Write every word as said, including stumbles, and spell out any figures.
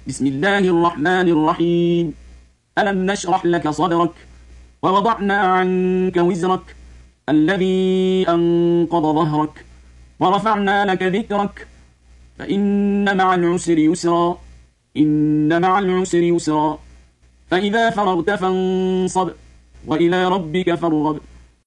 بسم الله الرحمن الرحيم. ألم نشرح لك صدرك ووضعنا عنك وزرك الذي أنقض ظهرك ورفعنا لك ذكرك فإن مع العسر يسرا إن مع العسر يسرا فإذا فرغت فانصب وإلى ربك فارغب